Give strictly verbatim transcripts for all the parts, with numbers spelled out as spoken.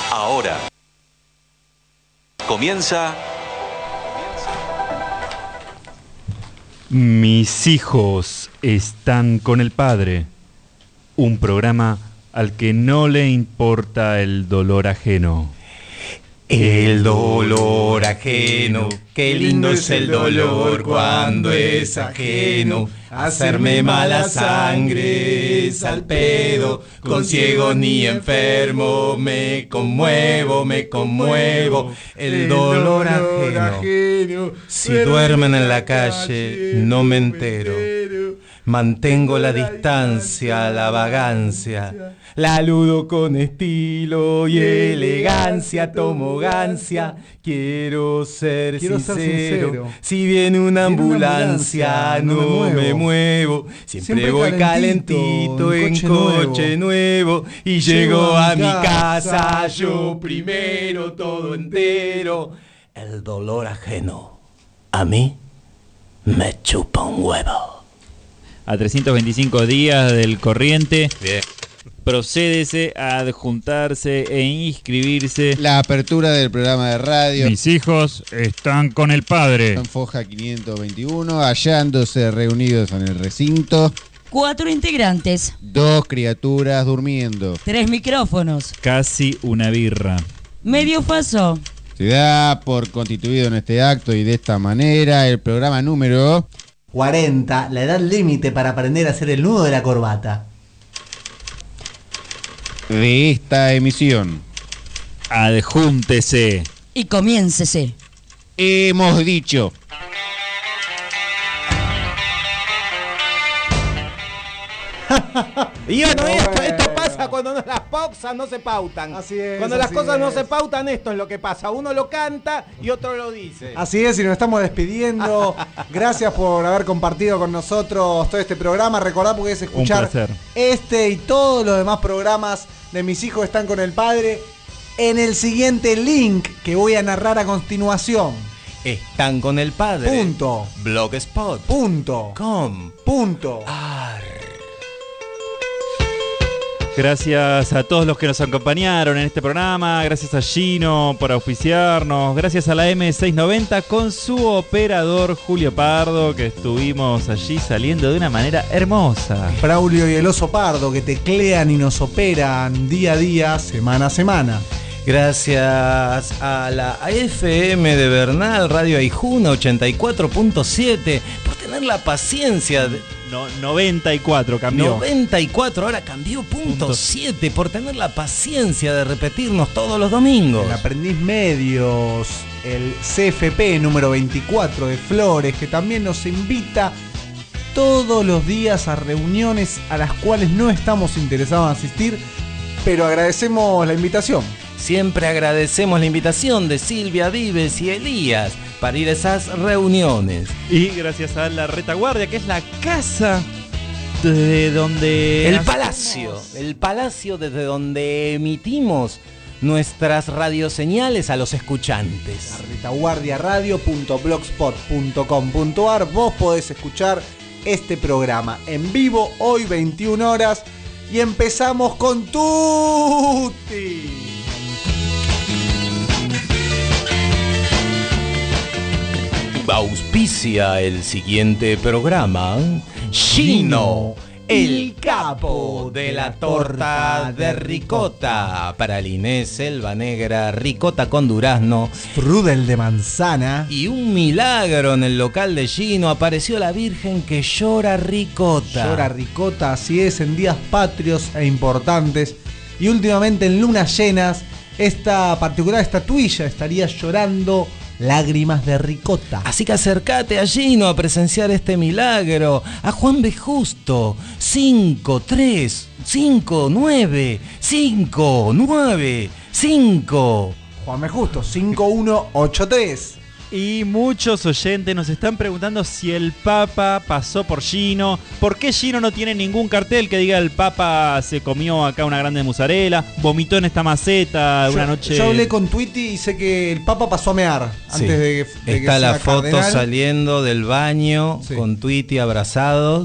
Ahora comienza Mis hijos están con el padre, un programa al que no le importa el dolor ajeno. El dolor ajeno, qué lindo es el dolor cuando es ajeno. Hacerme mala sangre es al pedo, con ciego ni enfermo me conmuevo, me conmuevo. El dolor ajeno, si duermen en la calle no me entero. Mantengo la distancia, la vagancia, la ludo con estilo y elegancia, tomo gancia, quiero ser, quiero sincero. ser sincero. Si viene una ambulancia, ambulancia no, me, me muevo, siempre, siempre voy calentito, calentito en coche, en coche nuevo. nuevo y llego a mi casa, casa yo primero, todo entero. El dolor ajeno, a mí me chupa un huevo. A trescientos veinticinco días del corriente, bien, procédese a adjuntarse e inscribirse. La apertura del programa de radio. Mis hijos están con el padre. En Foja quinientos veintiuno, hallándose reunidos en el recinto. Cuatro integrantes. Dos criaturas durmiendo. Tres micrófonos. Casi una birra. Medio faso. Se da por constituido en este acto y de esta manera el programa número cuarenta, la edad límite para aprender a hacer el nudo de la corbata de esta emisión. Adjúntese y comiéncese. Hemos dicho. Y bueno, esto, esto pasa cuando no, las pausas no se pautan. Así es, cuando las así cosas es. no se pautan, esto es lo que pasa. Uno lo canta y otro lo dice. Así es, y nos estamos despidiendo. Gracias por haber compartido con nosotros todo este programa. Recordá, puedes escuchar este y todos los demás programas de Mis hijos están con el padre en el siguiente link que voy a narrar a continuación. Están con el padre. Punto. Blogspot. Punto. Com. Punto. Ar. Gracias a todos los que nos acompañaron en este programa. Gracias a Gino por auspiciarnos. Gracias a la eme seiscientos noventa con su operador Julio Pardo, que estuvimos allí saliendo de una manera hermosa. Braulio y el oso pardo que teclean y nos operan día a día, semana a semana. Gracias a la F M de Bernal, Radio Aijuna ochenta y cuatro punto siete, por tener la paciencia de... No, noventa y cuatro cambió. noventa y cuatro, ahora cambió punto siete, por tener la paciencia de repetirnos todos los domingos. El Aprendiz Medios, el C F P número veinticuatro de Flores, que también nos invita todos los días a reuniones a las cuales no estamos interesados en asistir, pero agradecemos la invitación. Siempre agradecemos la invitación de Silvia Vives y Elías para ir a esas reuniones. Y gracias a la Retaguardia, que es la casa desde donde... El palacio, el palacio desde donde emitimos nuestras radioseñales a los escuchantes. La retaguardia radio punto blogspot punto com punto ar. Vos podés escuchar este programa en vivo hoy veintiuna horas y empezamos con Tutti. Auspicia el siguiente programa Gino, el capo de la torta de ricota. Para Inés Selva Negra, ricota con durazno, strudel de manzana. Y un milagro en el local de Gino, apareció la Virgen que llora ricota. Llora ricota, así es, en días patrios e importantes. Y últimamente en lunas llenas, esta particular estatuilla estaría llorando lágrimas de ricota. Así que acércate a Gino a presenciar este milagro. A Juan B. Justo, cinco tres cinco nueve cinco nueve cinco. Juan B. Justo, cinco uno ocho tres. Y muchos oyentes nos están preguntando si el Papa pasó por Gino. ¿Por qué Gino no tiene ningún cartel que diga el Papa se comió acá una grande mozzarella, vomitó en esta maceta yo, una noche? Yo hablé con Twitty y sé que el Papa pasó a mear sí. antes de, de Está que la sea foto cardenal. saliendo del baño, sí, con Twitty abrazados.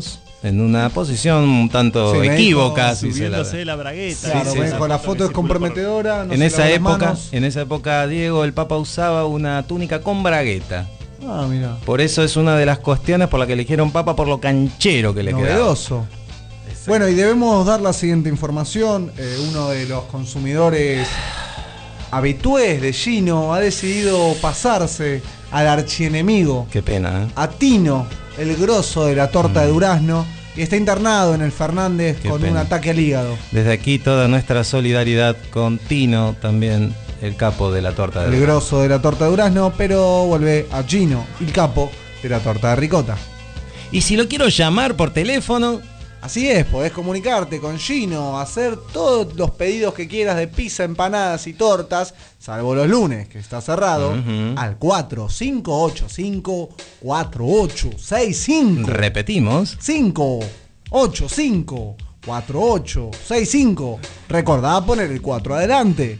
en una posición un tanto Sí, me equívoca. dijo, si se la Subiéndose ve. la bragueta. Claro, sí, ven, sí. con la foto es comprometedora. No en se esa lava las época, manos. en esa época, Diego, el Papa usaba una túnica con bragueta. Ah, mira. Por eso es una de las cuestiones por la que eligieron Papa, por lo canchero que le quedaba. Novedoso. Bueno, y debemos dar la siguiente información. Eh, uno de los consumidores habitués de Gino ha decidido pasarse al archienemigo, Qué pena, ¿eh? a Tino, el grosso de la torta de durazno, y está internado en el Fernández Qué con pena. un ataque al hígado. Desde aquí toda nuestra solidaridad con Tino, también el capo de la torta de El durazno. grosso de la torta de durazno, pero vuelve a Gino, el capo de la torta de ricota. Y si lo quiero llamar por teléfono, Así es, podés comunicarte con Gino, hacer todos los pedidos que quieras de pizza, empanadas y tortas, salvo los lunes, que está cerrado, Ujú. al cuatro cinco ocho cinco cuatro ocho seis cinco. repetimos. cinco ocho cinco cuatro ocho seis cinco. Recordá poner el cuatro adelante.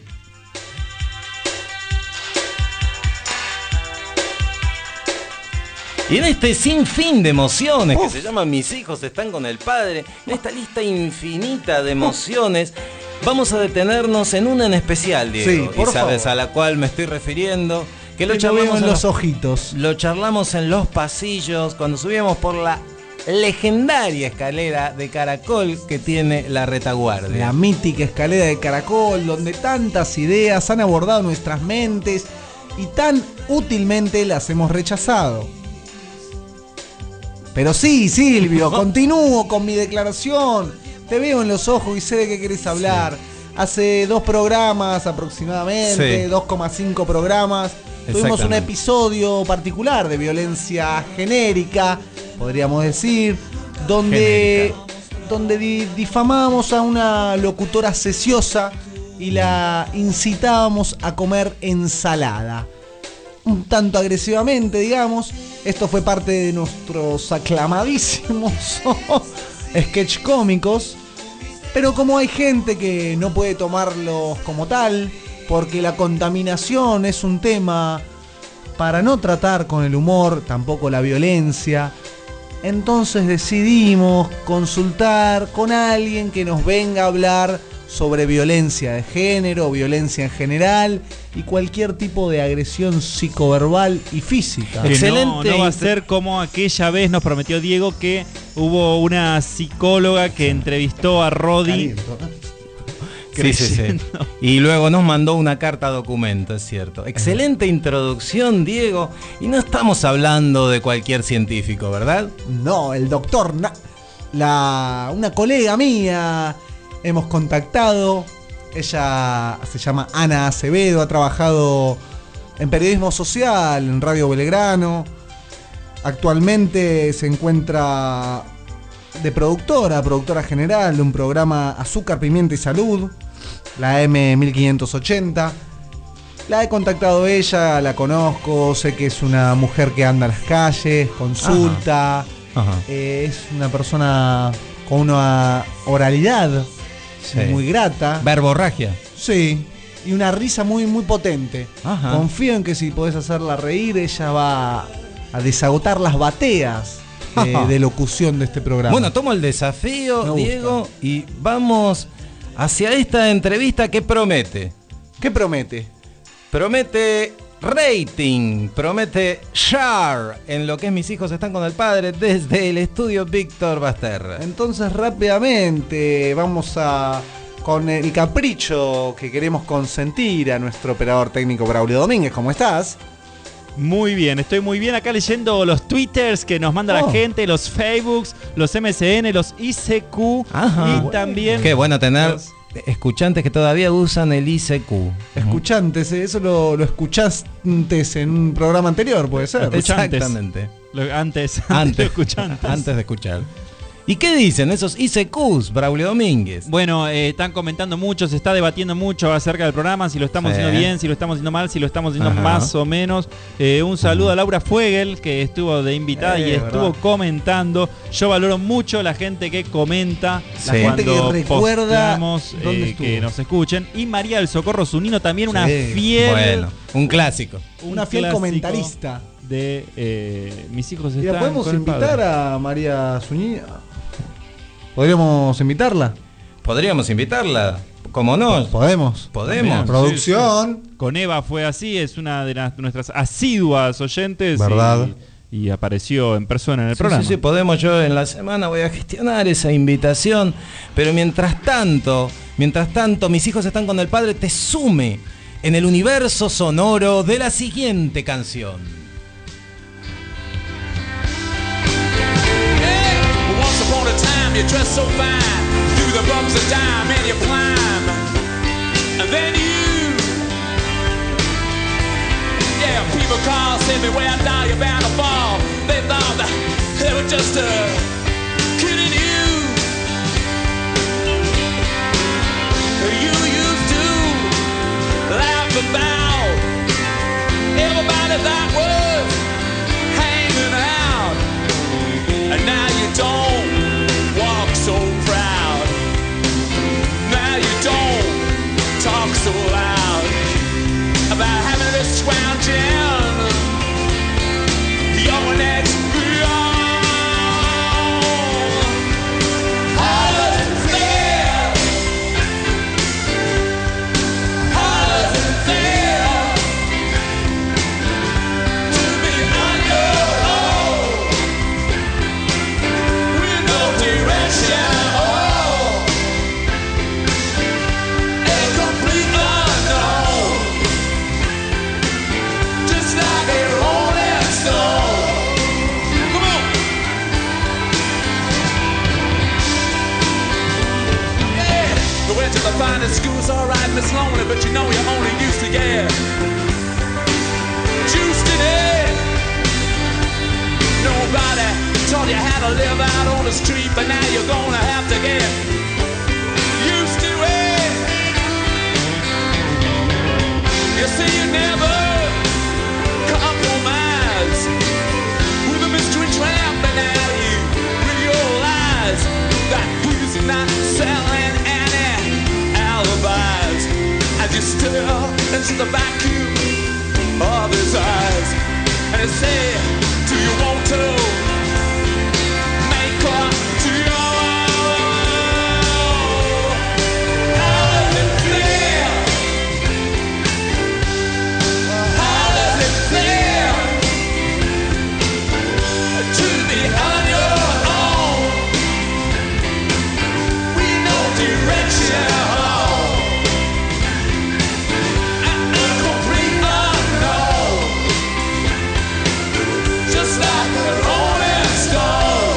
Y en este sinfín de emociones que se llama Mis hijos están con el padre, en esta lista infinita de emociones, vamos a detenernos en una en especial, Diego. Sí, por y sabes favor. a la cual me estoy refiriendo, que lo Te lo veo charlamos en en los los, ojitos. lo charlamos en los pasillos cuando subíamos por la legendaria escalera de caracol que tiene la retaguardia. La mítica escalera de caracol, donde tantas ideas han abordado nuestras mentes y tan útilmente las hemos rechazado. Pero sí, Silvio, continúo con mi declaración. Te veo en los ojos y sé de qué querés hablar. Hace dos programas aproximadamente, Sí. dos coma cinco programas, tuvimos un Exactamente. episodio particular de violencia genérica, podríamos decir, donde, Genérica. donde di- difamábamos a una locutora sesiosa y la incitábamos a comer ensalada. Un tanto agresivamente, digamos. Esto fue parte de nuestros aclamadísimos sketch cómicos. Pero como hay gente que no puede tomarlos como tal, porque la contaminación es un tema para no tratar con el humor, tampoco la violencia, entonces decidimos consultar con alguien que nos venga a hablar sobre violencia de género, violencia en general y cualquier tipo de agresión psicoverbal y física. Que Excelente. No, no va a ser como aquella vez nos prometió Diego que hubo una psicóloga que entrevistó a Rodi. Caliento. Sí, sí, sí. creyendo. Y luego nos mandó una carta documento, es cierto. Excelente introducción, Diego. Y no estamos hablando de cualquier científico, ¿verdad? No, el doctor, Na- la, una colega mía, hemos contactado. Ella se llama Ana Acevedo, ha trabajado en periodismo social, en Radio Belgrano. Actualmente se encuentra de productora, productora general de un programa Azúcar, Pimienta y Salud, la M mil quinientos ochenta. La he contactado ella, la conozco, sé que es una mujer que anda a las calles, consulta, Ajá. eh, es una persona con una oralidad Sí. muy grata. Verborragia. Sí, y una risa muy, muy potente. Ajá. Confío en que si podés hacerla reír, ella va a desagotar las bateas de, de locución de este programa. Bueno, tomo el desafío, Me gusta. Diego, y vamos hacia esta entrevista que promete. ¿Qué promete? Promete rating, promete share en lo que es Mis hijos están con el padre desde el estudio Víctor Basterra. Entonces rápidamente vamos a con el capricho que queremos consentir a nuestro operador técnico Braulio Domínguez. ¿Cómo estás? Muy bien, estoy muy bien acá leyendo los twitters que nos manda Oh. la gente, los Facebooks, los M S N, los I C Q Ajá. y Bueno. también Qué bueno tener los- escuchantes que todavía usan el I C Q. Escuchantes, ¿eh? Eso lo, lo escuchaste en un programa anterior, puede ser. Escuchantes. Exactamente. lo- antes, antes, Antes, de escuchantes. antes de escuchar. ¿Y qué dicen esos I C Qs, Braulio Domínguez? Bueno, eh, están comentando mucho, se está debatiendo mucho acerca del programa, si lo estamos Sí. haciendo bien, si lo estamos haciendo mal, si lo estamos haciendo Ajá. más o menos. Eh, un saludo a Laura Fuegel, que estuvo de invitada Eh, y estuvo verdad. comentando. Yo valoro mucho la gente que comenta, La cuando gente que recuerda posteamos, dónde eh, estuvo. que nos escuchen. Y María del Socorro Zunino, también una Sí. fiel, Bueno, un clásico. un Una fiel clásico comentarista. de eh, Mis hijos Y la están podemos con el invitar padre. a María Zúñiga. ¿Podríamos invitarla? Podríamos invitarla, ¿cómo no? Podemos. Podemos. Producción. Sí, sí. Con Eva fue así, es una de las, nuestras asiduas oyentes. ¿Verdad? Y, y apareció en persona en el Sí, programa. sí, sí, podemos. Yo en la semana voy a gestionar esa invitación. Pero mientras tanto, mientras tanto, mis hijos están con el padre, te sume en el universo sonoro de la siguiente canción. Hey, once upon a time you dressed so fine, through the bumps of dime and you climb, and then you, yeah, people call, say me where I die, you're bound to fall. They thought that they were just uh, kidding you. You used to laugh about everybody that was hanging out, and now you don't walk so proud. Now you don't talk so loud about having this scrounging your next beyond. How does it feel? How does it feel to be on your own with no direction? Oh, a complete unknown, just like a rolling stone. Come on. Yeah, we went to the finest schools, alright, Miss Lonely, but you know you're only used to get juiced in it. Nobody taught you how to live out on the street, but now you're gonna have to get used to it. You see, you never compromise with a mystery tramp, and now you realize that he's not selling any alibis as you stare into the vacuum of his eyes, and you say, do you want to make up to your own? How does it feel? How does it feel to be on your own with no direction? And a complete unknown, just like a rolling stone.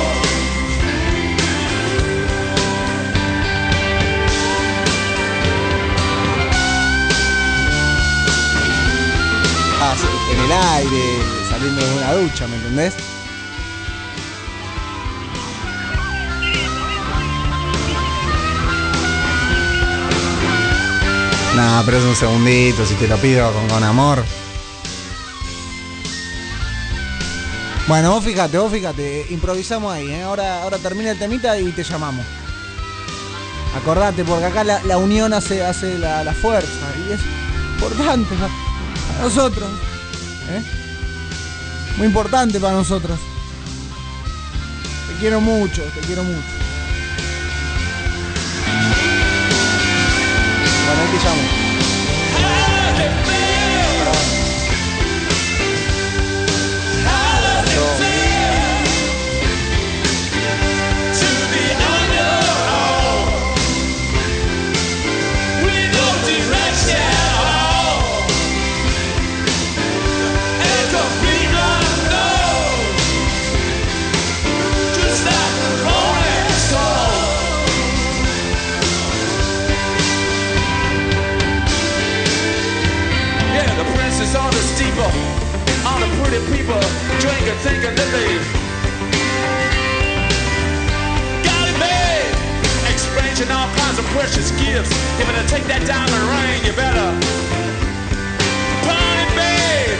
Ah, sí, en el aire, saliendo de una ducha, ¿me entendés? Nah, pero es un segundito, si te lo pido con, con amor. Bueno, vos fíjate, vos fíjate, improvisamos ahí, ¿eh? Ahora, ahora termina el temita y te llamamos. Acordate, porque acá la, la unión hace, hace la, la fuerza y es importante para nosotros, ¿eh? Muy importante para nosotros. Te quiero mucho, te quiero mucho. Bueno, ahí te llamo. On the steeple, all the pretty people drinking, thinking that they got it made, exchanging all kinds of precious gifts. If to take that diamond ring, you better pawn it, babe.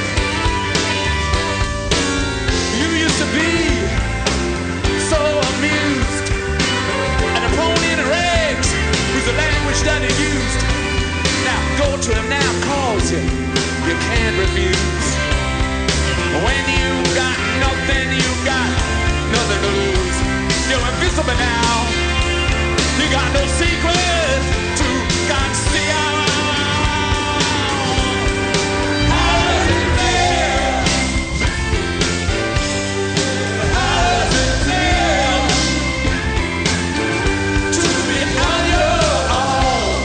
You used to be so amused, and the pony in the rags was the language that he used. Now go to him now, calls you. You can't refuse. When you got nothing, you got nothing to lose. You're invisible now. You got no secret to conceal. How does it feel? How does it feel to be on your own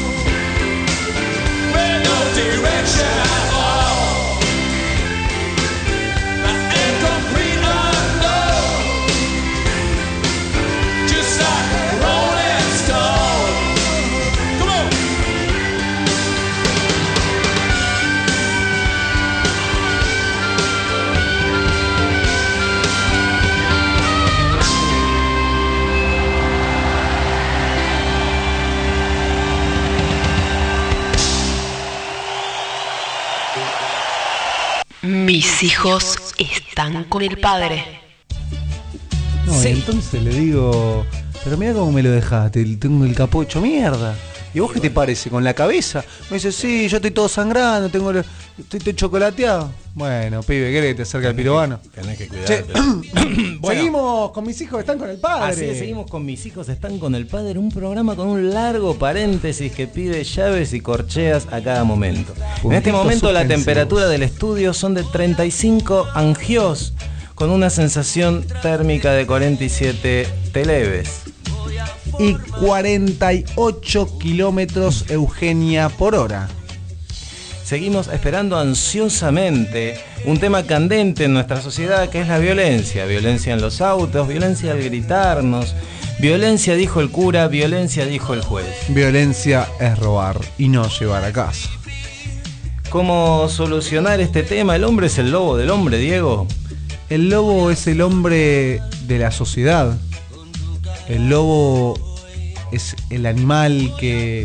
with no direction at all? The incomplete unknown, just like Rolling Stone. Come on. Mis hijos están con el padre. No, Sí. y entonces le digo, pero mira cómo me lo dejaste, tengo el capó hecho mierda. ¿Y vos qué te parece? ¿Con la cabeza? Me dice, sí, yo estoy todo sangrando, tengo lo- estoy todo chocolateado. Bueno, pibe, ¿querés que te acerque al pirobano? Tenés que Che, cuidarte. Bueno, seguimos con mis hijos, están con el padre. así es, seguimos con Mis hijos están con el padre, un programa con un largo paréntesis que pide llaves y corcheas a cada momento. En este Puntitos momento la suspensivos. temperatura del estudio son de treinta y cinco angios con una sensación térmica de cuarenta y siete televes. Y cuarenta y ocho kilómetros Eugenia por hora. Seguimos esperando ansiosamente un tema candente en nuestra sociedad, que es la violencia. Violencia en los autos, violencia al gritarnos, violencia dijo el cura, violencia dijo el juez. Violencia es robar y no llevar a casa. ¿Cómo solucionar este tema? ¿El hombre es el lobo del hombre, Diego? El lobo es el hombre de la sociedad. El lobo es el animal que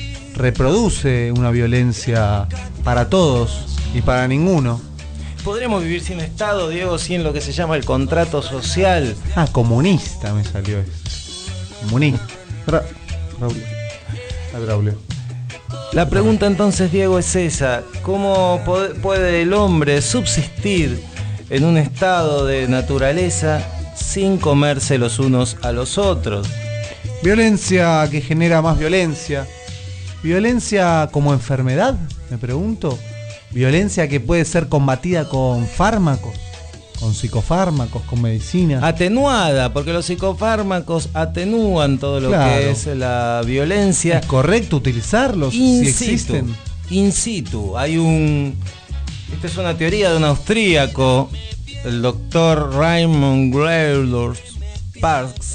reproduce una violencia para todos y para ninguno. ¿Podríamos vivir sin Estado, Diego, sin lo que se llama el contrato social? Ah, comunista me salió eso. Comunista. Ra- Raúl. Ah, Braulio. La pregunta entonces, Diego, es esa. ¿Cómo pod- puede el hombre subsistir en un estado de naturaleza sin comerse los unos a los otros? Violencia que genera más violencia. Violencia como enfermedad, me pregunto. Violencia que puede ser combatida con fármacos, con psicofármacos, con medicina. Atenuada, porque los psicofármacos atenúan todo lo Claro. que es la violencia. ¿Es correcto utilizarlos In si situ, existen? in situ. Hay un... Esta es una teoría de un austríaco, el doctor Raymond Greulers Parks,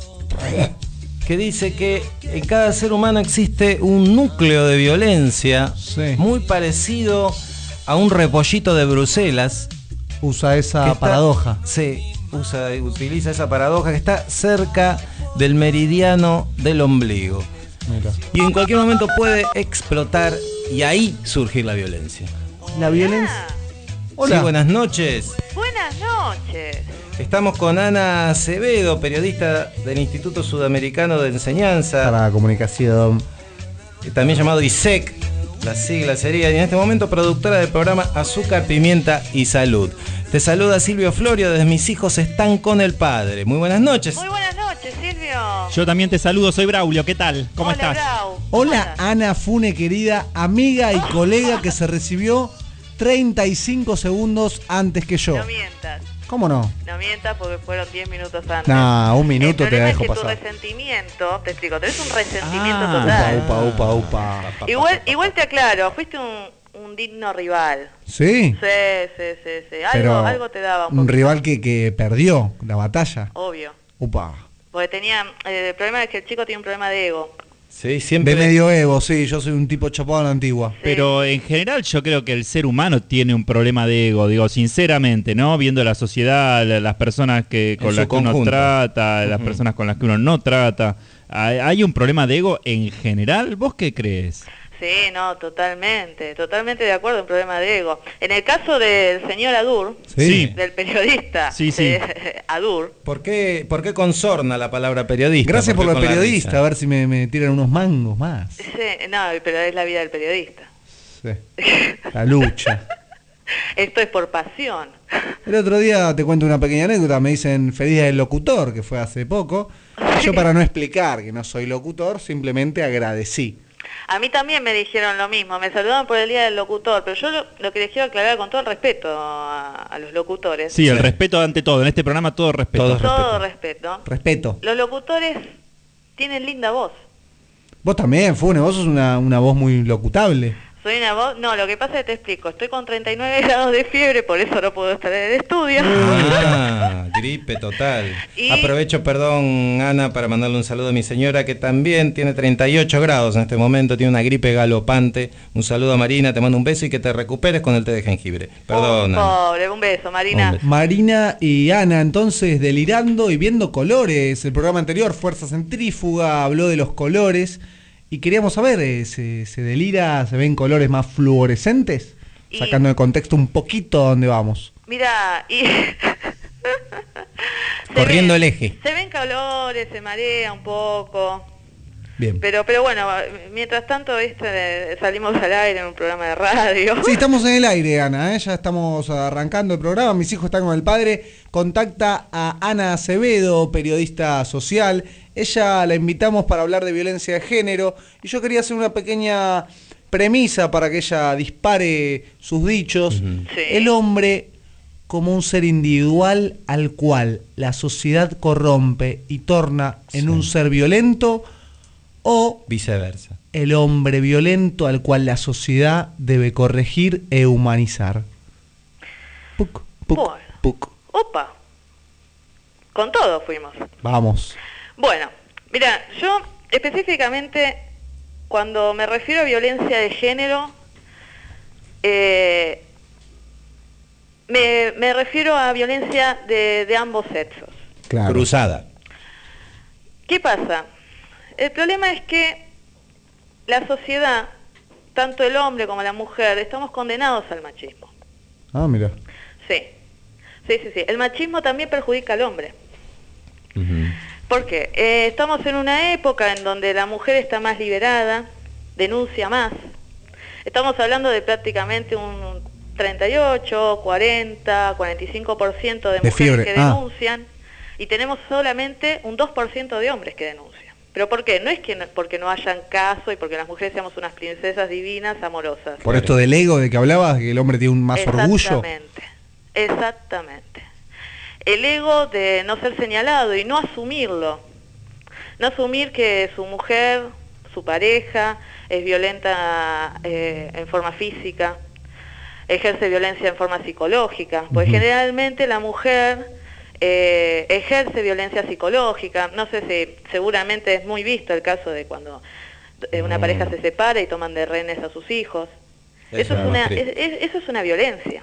que dice que en cada ser humano existe un núcleo de violencia Sí. muy parecido a un repollito de Bruselas. Usa que esa está- paradoja. Sí, usa, utiliza esa paradoja que está cerca del meridiano del ombligo. Mira. Y en cualquier momento puede explotar y ahí surgir la violencia. La violencia. Hola. Sí, buenas noches. Buenas noches. Estamos con Ana Acevedo, periodista del Instituto Sudamericano de Enseñanza, Para la comunicación. también llamado I S E C, la sigla sería, y en este momento productora del programa Azúcar, Pimienta y Salud. Te saluda Silvio Florio desde Mis hijos están con el padre. Muy buenas noches. Muy buenas noches, Silvio. Yo también te saludo, soy Braulio, ¿qué tal? ¿Cómo Hola, estás? Brau. ¿Cómo Hola andas? Ana Fune, querida amiga y colega que se recibió treinta y cinco segundos antes que yo. No mientas. ¿Cómo no? No mientas porque fueron diez minutos antes. Nah, un minuto El te la problema dejo es que pasar. tu resentimiento, te explico, tenés un resentimiento Ah. total. Upa, upa, upa, upa. Igual, igual te aclaro, fuiste un, un digno rival. ¿Sí? Sí, sí, sí, sí. Algo, Pero algo te daba un un poquito. rival que, que perdió la batalla. Obvio. Upa. Porque tenía, eh, el problema es que el chico tiene un problema de ego. Sí, siempre. De medioevo, sí, yo soy un tipo chapado a la antigua. Sí. Pero en general yo creo que el ser humano tiene un problema de ego, digo, sinceramente, ¿no? Viendo la sociedad, la- las personas que En con su las que uno conjunto. trata, las Ujú. personas con las que uno no trata. ¿Hay, hay un problema de ego en general? ¿Vos qué crees? Sí, no, totalmente, totalmente de acuerdo, un problema de ego. En el caso del señor Adur, Sí. del periodista, Sí, sí. eh, Adur, ¿Por qué, ¿Por qué consorna la palabra periodista? Gracias por qué lo con la periodista, risa? a ver si me, me tiran unos mangos más. sí, no, pero es la vida del periodista. Sí. La lucha. Esto es por pasión. El otro día te cuento una pequeña anécdota, me dicen feliz día del locutor, que fue hace poco. Yo para no explicar que no soy locutor, simplemente agradecí. A mí también me dijeron lo mismo, me saludaban por el día del locutor, pero yo lo, lo que les quiero aclarar con todo el respeto a, a los locutores. Sí, el respeto ante todo, en este programa todo respeto. Todo, todo respeto. Respeto. Los locutores tienen linda voz. Vos también, Fune, vos sos una, una voz muy locutable. Soy una voz, no, lo que pasa es que te explico, estoy con treinta y nueve grados de fiebre, por eso no puedo estar en el estudio. Ah, gripe total. Y... Aprovecho, perdón, Ana, para mandarle un saludo a mi señora, que también tiene treinta y ocho grados en este momento, tiene una gripe galopante. Un saludo a Marina, te mando un beso y que te recuperes con el té de jengibre. Perdón. Oh, pobre, un beso, Marina. Un beso. Marina y Ana, entonces, delirando y viendo colores. El programa anterior, Fuerza Centrífuga, habló de los colores. Y queríamos saber, eh, ¿se, ¿se delira, se ven colores más fluorescentes? Y... Sacando de contexto un poquito a dónde vamos. Mira, y... Corriendo ven, el eje. Se ven colores, se marea un poco. Bien. Pero pero bueno, mientras tanto este, salimos al aire en un programa de radio. Sí, estamos en el aire, Ana, ¿eh? Ya estamos arrancando el programa. Mis hijos están con el padre. Contacta a Ana Acevedo, periodista social. Ella la invitamos para hablar de violencia de género. Y yo quería hacer una pequeña premisa para que ella dispare sus dichos. Uh-huh. Sí. El hombre como un ser individual al cual la sociedad corrompe y torna en Sí. un ser violento, o Viceversa. el hombre violento al cual la sociedad debe corregir e humanizar. Puc, puc, Bueno. puc. Opa, con todo fuimos. Vamos. Bueno, mira, yo específicamente cuando me refiero a violencia de género, eh, me, me refiero a violencia de, de ambos sexos. Claro. Cruzada. ¿Qué pasa? El problema es que la sociedad, tanto el hombre como la mujer, estamos condenados al machismo. Ah, mira. Sí, sí, sí, sí. El machismo también perjudica al hombre. Uh-huh. ¿Por qué? Eh, estamos en una época en donde la mujer está más liberada, denuncia más. Estamos hablando de prácticamente un treinta y ocho, cuarenta, cuarenta y cinco por ciento de De mujeres fiebre. que Ah. denuncian y tenemos solamente un dos por ciento de hombres que denuncian. ¿Pero por qué? No es que no, porque no hayan caso y porque las mujeres seamos unas princesas divinas, amorosas. Por esto del ego de que hablabas, que el hombre tiene un más orgullo. Exactamente, exactamente. El ego de no ser señalado y no asumirlo. No asumir que su mujer, su pareja, es violenta eh, en forma física, ejerce violencia en forma psicológica. Porque Ujú. generalmente la mujer eh, ejerce violencia psicológica. No sé si, seguramente es muy visto el caso de cuando eh, una Mm. pareja se separa y toman de rehenes a sus hijos. Eso Eso es es, lo una, más es, triste. es- eso es una violencia,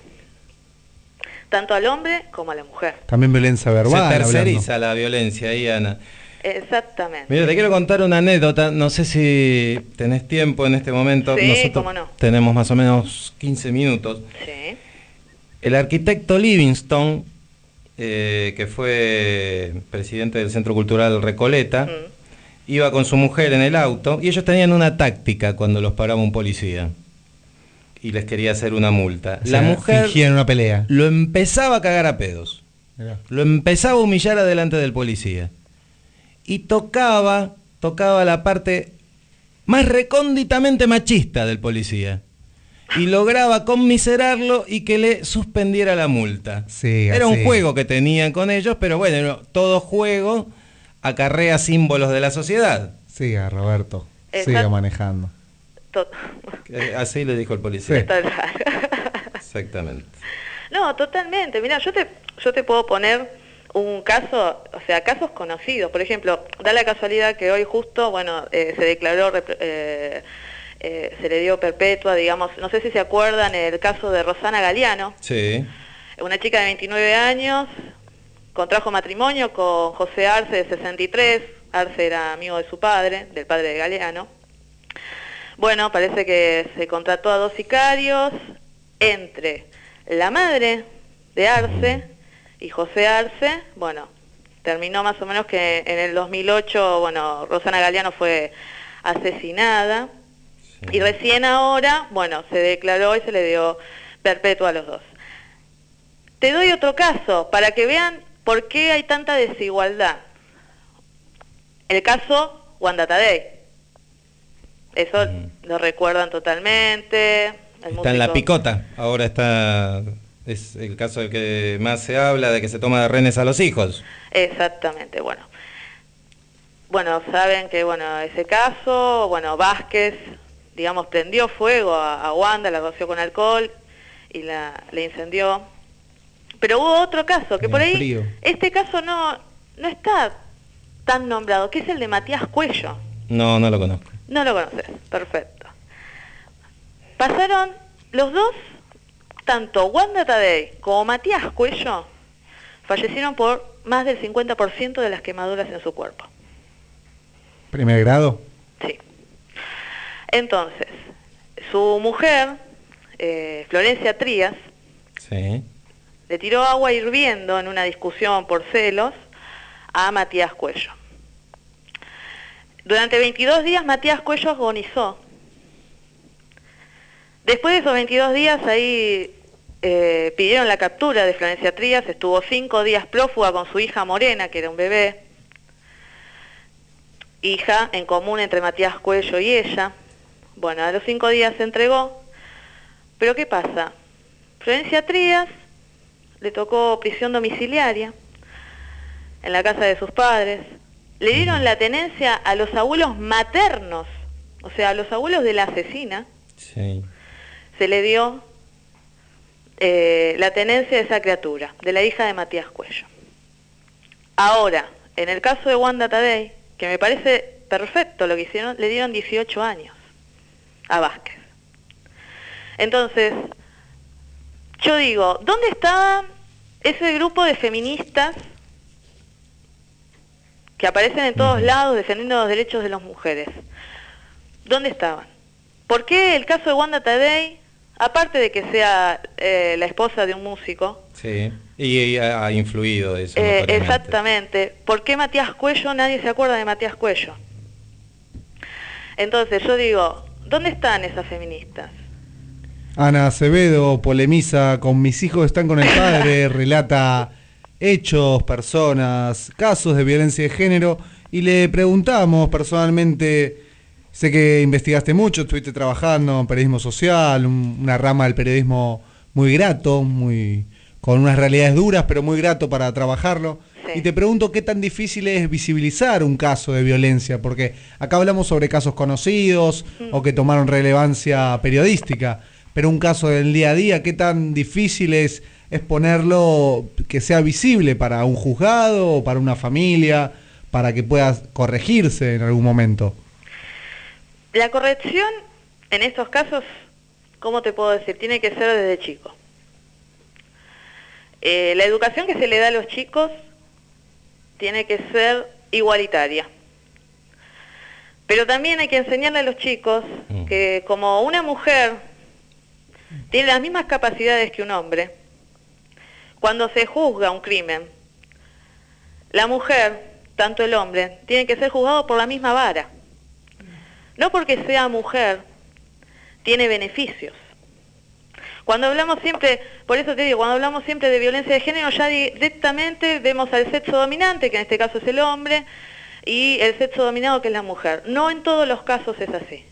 tanto al hombre como a la mujer. También violencia verbal. Se hablando. terceriza la violencia ahí, Ana. Exactamente. Mira, te quiero contar una anécdota, no sé si tenés tiempo en este momento. Sí, Nosotros cómo no. tenemos más o menos quince minutos. Sí. El arquitecto Livingstone, eh, que fue presidente del Centro Cultural Recoleta, Mm. iba con su mujer en el auto y ellos tenían una táctica cuando los paraba un policía y les quería hacer una multa. O sea, La mujer fingían una pelea. lo empezaba a cagar a pedos, Mirá. lo empezaba a humillar adelante del policía y tocaba, tocaba la parte más recónditamente machista del policía y lograba conmiserarlo y que le suspendiera la multa. Sí, Era así. un juego que tenían con ellos, pero bueno, todo juego acarrea símbolos de la sociedad. Siga, Roberto. Exacto. Siga manejando. To- Eh, Así le dijo el policía. Está raro. Exactamente. No, totalmente. Mira, yo te, yo te puedo poner un caso, o sea, casos conocidos. Por ejemplo, da la casualidad que hoy justo, bueno, eh, se declaró, rep- eh, eh, se le dio perpetua, digamos, no sé si se acuerdan el caso de Rosana Galeano, Sí. una chica de veintinueve años, contrajo matrimonio con José Arce de sesenta y tres, Arce era amigo de su padre, del padre de Galeano. Bueno, parece que se contrató a dos sicarios entre la madre de Arce y José Arce. Bueno, terminó más o menos que en el dos mil ocho, bueno, Rosana Galeano fue asesinada. Y recién ahora, bueno, se declaró y se le dio perpetua a los dos. te doy otro caso para que vean por qué hay tanta desigualdad. El caso Wanda Tadei. Eso mm. lo recuerdan totalmente. El está músico... en la picota. Ahora está... Es el caso del que más se habla, de que se toma de rehenes a los hijos. Exactamente, bueno. Bueno, saben que, bueno, ese caso, bueno, Vázquez, digamos, prendió fuego a, a Wanda, la roció con alcohol y la, la incendió. Pero hubo otro caso, que en por ahí, frío. este caso no, no está tan nombrado, que es el de Matías Cuello. No, no lo conozco. No lo conoces, perfecto. Pasaron los dos, tanto Wanda Tadei como Matías Cuello, fallecieron por más del cincuenta por ciento de las quemaduras en su cuerpo. ¿Primer grado? Sí. Entonces, su mujer, eh, Florencia Trías, sí. le tiró agua hirviendo en una discusión por celos a Matías Cuello. Durante veintidós días Matías Cuello agonizó. Después de esos veintidós días ahí eh, pidieron la captura de Florencia Trías, estuvo cinco días prófuga con su hija Morena, que era un bebé, hija en común entre Matías Cuello y ella. Bueno, a los cinco días se entregó, pero ¿qué pasa? Florencia Trías le tocó prisión domiciliaria en la casa de sus padres, le dieron la tenencia a los abuelos maternos, o sea, a los abuelos de la asesina, sí. se le dio eh, la tenencia de esa criatura, de la hija de Matías Cuello. Ahora, en el caso de Wanda Tadei, que me parece perfecto lo que hicieron, le dieron dieciocho años a Vázquez. Entonces, yo digo, ¿dónde estaba ese grupo de feministas que aparecen en todos lados defendiendo los derechos de las mujeres? ¿Dónde estaban? ¿Por qué el caso de Wanda Tadei, aparte de que sea eh, la esposa de un músico, sí, y, y ha influido eso? Eh, exactamente. ¿Por qué Matías Cuello? Nadie se acuerda de Matías Cuello. Entonces yo digo, ¿dónde están esas feministas? Ana Acevedo polemiza con Mis hijos están con el padre, relata hechos, personas, casos de violencia de género, y le preguntamos personalmente, sé que investigaste mucho, estuviste trabajando en periodismo social, un, una rama del periodismo muy grato, muy con unas realidades duras, pero muy grato para trabajarlo. Sí. Y te pregunto qué tan difícil es visibilizar un caso de violencia, porque acá hablamos sobre casos conocidos mm. o que tomaron relevancia periodística, pero un caso del día a día, qué tan difícil es exponerlo, que sea visible para un juzgado o para una familia, para que pueda corregirse en algún momento. La corrección en estos casos, ¿cómo te puedo decir? Tiene que ser desde chico. Eh, la educación que se le da a los chicos tiene que ser igualitaria. Pero también hay que enseñarle a los chicos mm. que como una mujer tiene las mismas capacidades que un hombre, cuando se juzga un crimen, la mujer, tanto el hombre, tiene que ser juzgado por la misma vara. No porque sea mujer, tiene beneficios. Cuando hablamos siempre, por eso te digo, cuando hablamos siempre de violencia de género, ya directamente vemos al sexo dominante, que en este caso es el hombre, y el sexo dominado, que es la mujer. No en todos los casos es así.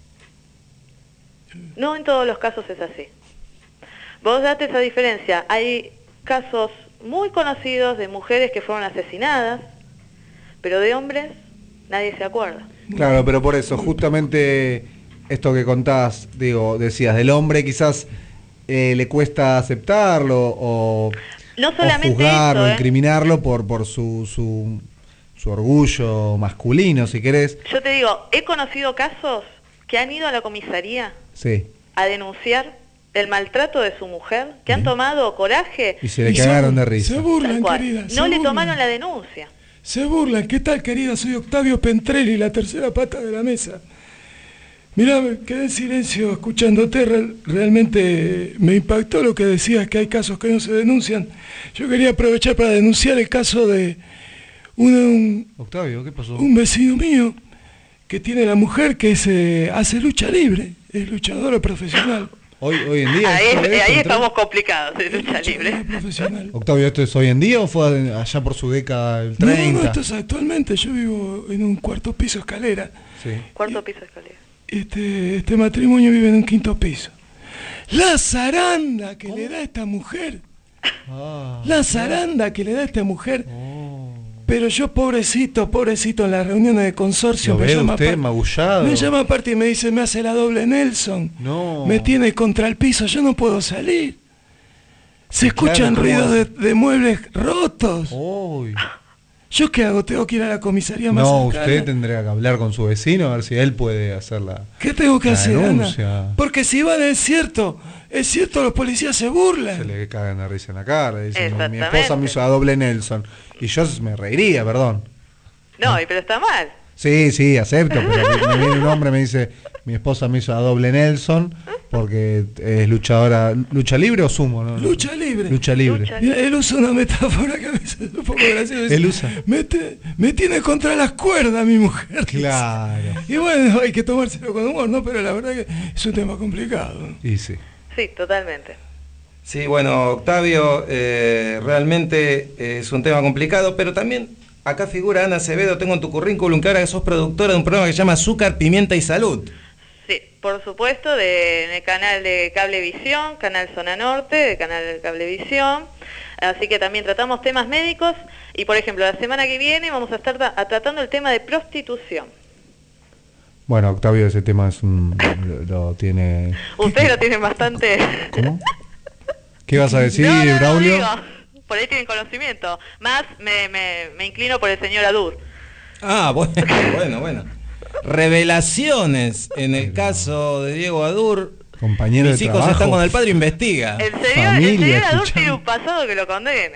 No en todos los casos es así. Vos date esa diferencia. Hay casos muy conocidos de mujeres que fueron asesinadas, pero de hombres nadie se acuerda. Claro, pero por eso, justamente esto que contás, digo, decías, del hombre quizás eh, le cuesta aceptarlo o, no solamente o juzgarlo, eso, ¿eh? incriminarlo por, por su, su, su orgullo masculino, si querés. Yo te digo, he conocido casos que han ido a la comisaría sí. a denunciar el maltrato de su mujer, que han tomado coraje. Y se le y cagaron se, de risa. Se burlan, querida. No se le burlan. tomaron la denuncia. Se burlan. ¿Qué tal, querida? Soy Octavio Pentrelli, la tercera pata de la mesa. Mirá, me quedé en silencio escuchándote. Real, realmente me impactó lo que decías, que hay casos que no se denuncian. Yo quería aprovechar para denunciar el caso de un, un, Octavio, ¿qué pasó? Un vecino mío que tiene la mujer que se hace lucha libre, es luchadora profesional. Hoy, hoy en día. Ahí, ¿todo esto ahí entró? estamos complicados en lucha libre. Profesional. Octavio, ¿esto es hoy en día o fue allá por su década del No, no, treinta? no, esto es actualmente. Yo vivo en un cuarto piso escalera. Sí. Cuarto piso de escalera. Este, este matrimonio vive en un quinto piso. La zaranda que le da esta mujer. Ah, La zaranda que le da esta mujer. oh. Pero yo, pobrecito, pobrecito, en las reuniones de consorcio ¿Lo me ve llama usted aparte- magullado? me llama aparte y me dice, me hace la doble Nelson. No. Me tiene contra el piso, yo no puedo salir. Se Claro, escuchan ¿cómo ruidos de, hace? de muebles rotos. Uy. ¿Yo qué hago? ¿Tengo que ir a la comisaría más No, cercana? usted tendría que hablar con su vecino a ver si él puede hacerla. ¿Qué tengo que la hacer, denuncia. Ana? Porque si va del cierto, es cierto, los policías se burlan. Se le cagan de risa en la cara. Dicen, mi Exactamente. esposa me hizo la doble Nelson. Y yo me reiría, perdón. No, y pero está mal. Sí, sí, acepto, pero me viene un hombre y me dice, mi esposa me hizo la doble Nelson porque es luchadora, lucha libre o sumo, ¿no? Lucha libre. Lucha libre. Lucha Mira, él usa una metáfora que a veces es un poco graciosa. Él usa. Me, te- me tiene contra las cuerdas mi mujer. Claro. Y bueno, hay que tomárselo con humor, ¿no? Pero la verdad que es un tema complicado. Y sí. Sí, totalmente. Sí, bueno, Octavio, eh, realmente eh, es un tema complicado, pero también acá figura Ana Acevedo, tengo en tu currículum que ahora sos productora de un programa que se llama Azúcar, Pimienta y Salud. Sí, por supuesto, de, en el canal de Cablevisión, Canal Zona Norte, de Canal Cablevisión. Así que también tratamos temas médicos y, por ejemplo, la semana que viene vamos a estar ta- a tratando el tema de prostitución. Bueno, Octavio, ese tema es un, lo, lo tiene... Ustedes lo tienen bastante... ¿Cómo? ¿Qué vas a decir, no, no, no, Braulio? digo, por ahí tienen conocimiento. Más me, me, me inclino por el señor Adur. Ah, bueno, bueno, bueno. Revelaciones en el caso de Diego Adur. Compañero Mis de hijos trabajo. están con el padre, investiga. El señor, el Familia, señor Adur escuchame. tiene un pasado que lo condene.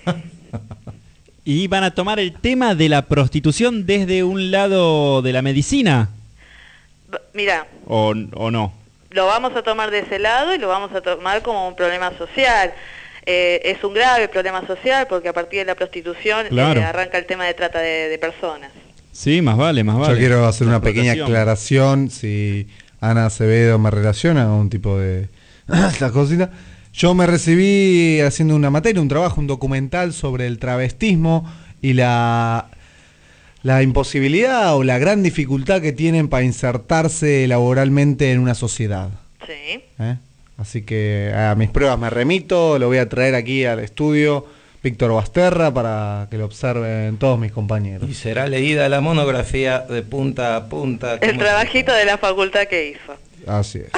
Y van a tomar el tema de la prostitución desde un lado de la medicina, B- Mira, o, o no. lo vamos a tomar de ese lado y lo vamos a tomar como un problema social. Eh, es un grave problema social porque a partir de la prostitución Claro. eh, arranca el tema de trata de, de personas. Sí, más vale, más vale. Yo quiero hacer una La pequeña explotación. aclaración si Ana Acevedo me relaciona a un tipo de estas cositas. Yo me recibí haciendo una materia, un trabajo, un documental sobre el travestismo y la, la imposibilidad o la gran dificultad que tienen para insertarse laboralmente en una sociedad. Sí. ¿eh? Así que a mis pruebas me remito, lo voy a traer aquí al estudio Víctor Basterra para que lo observen todos mis compañeros. Y será leída la monografía de punta a punta. El ¿Cómo trabajito de la facultad que hizo. Así es.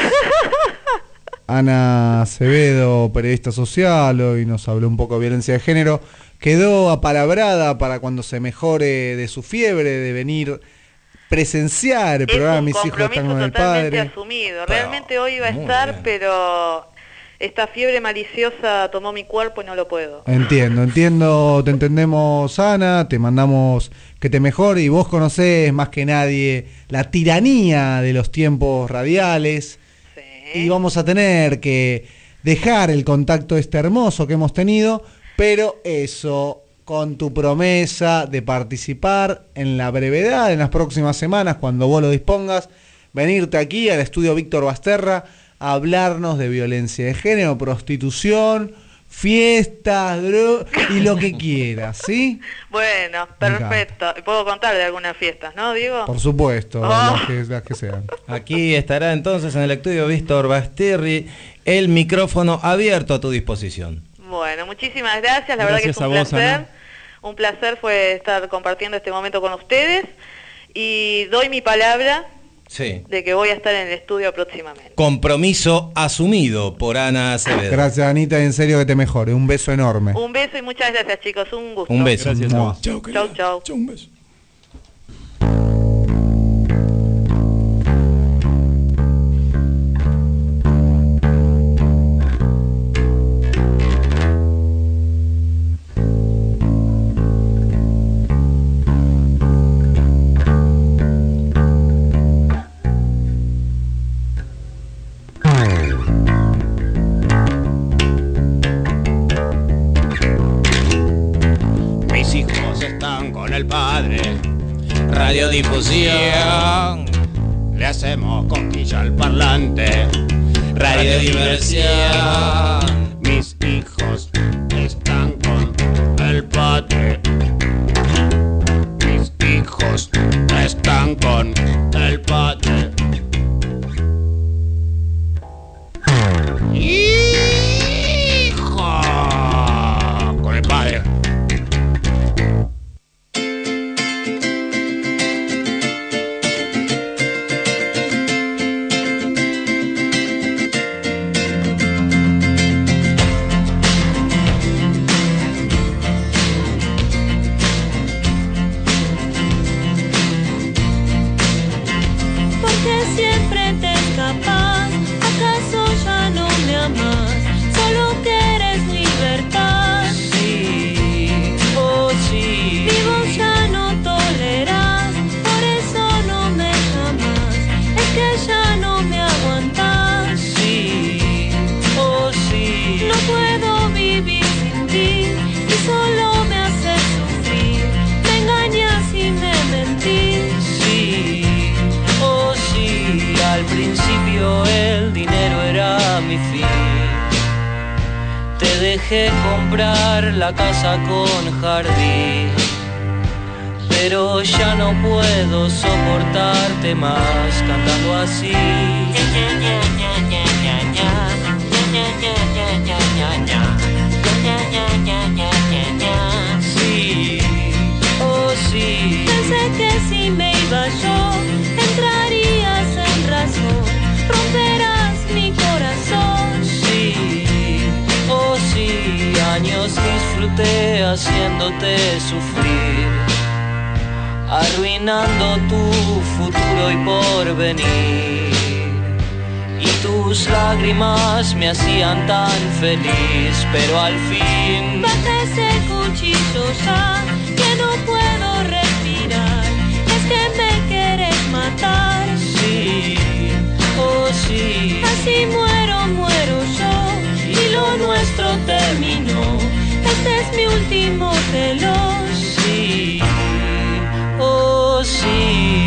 Ana Acevedo, periodista social, hoy nos habló un poco de violencia de género. Quedó apalabrada para cuando se mejore de su fiebre, de venir presenciar el Es programa un Mis hijos están compromiso con el totalmente padre. asumido. Pero, Realmente hoy iba a muy estar, bien. pero esta fiebre maliciosa tomó mi cuerpo y no lo puedo. Entiendo, entiendo, te entendemos, Ana, te mandamos que te mejore y vos conocés más que nadie la tiranía de los tiempos radiales. Sí. Y vamos a tener que dejar el contacto este hermoso que hemos tenido, pero eso con tu promesa de participar en la brevedad, en las próximas semanas, cuando vos lo dispongas, venirte aquí al estudio Víctor Basterra a hablarnos de violencia de género, prostitución, fiestas, dro- y lo que quieras, ¿sí? Bueno, perfecto. Puedo contar de algunas fiestas, ¿no, Diego? Por supuesto, Oh. las, que, las que sean. Aquí estará entonces en el estudio Víctor Basterri, el micrófono abierto a tu disposición. Bueno, muchísimas gracias. La verdad que es Gracias un a vos, placer. Ana. Un placer fue estar compartiendo este momento con ustedes. Y doy mi palabra Sí. de que voy a estar en el estudio próximamente. Compromiso asumido por Ana Acevedo. Gracias, Anita, y en serio que te mejore. Un beso enorme. Un beso y muchas gracias, chicos. Un gusto. Un beso. Gracias a vos. Chau, querida. Chau, chau. Chau, un beso. Mis hijos están con el padre. Radiodifusión. Le hacemos cosquilla al parlante. Radio Diversión. Mis hijos están con el padre. Mis hijos están con el padre. Hijo con el padre. Dejé comprar la casa con jardín, pero ya no puedo soportarte más cantando así. Sí, oh sí. Pensé que si me iba yo, entrarías en razón, romperás mi corazón. Sí, oh sí, años disfruté haciéndote sufrir, arruinando tu futuro y porvenir. Y tus lágrimas me hacían tan feliz, pero al fin baja ese cuchillo ya, que no puedo respirar. Es que me quieres matar. Sí, oh sí. Así muero, muero yo, y lo nuestro terminó. Este es mi último reloj. Sí, oh sí.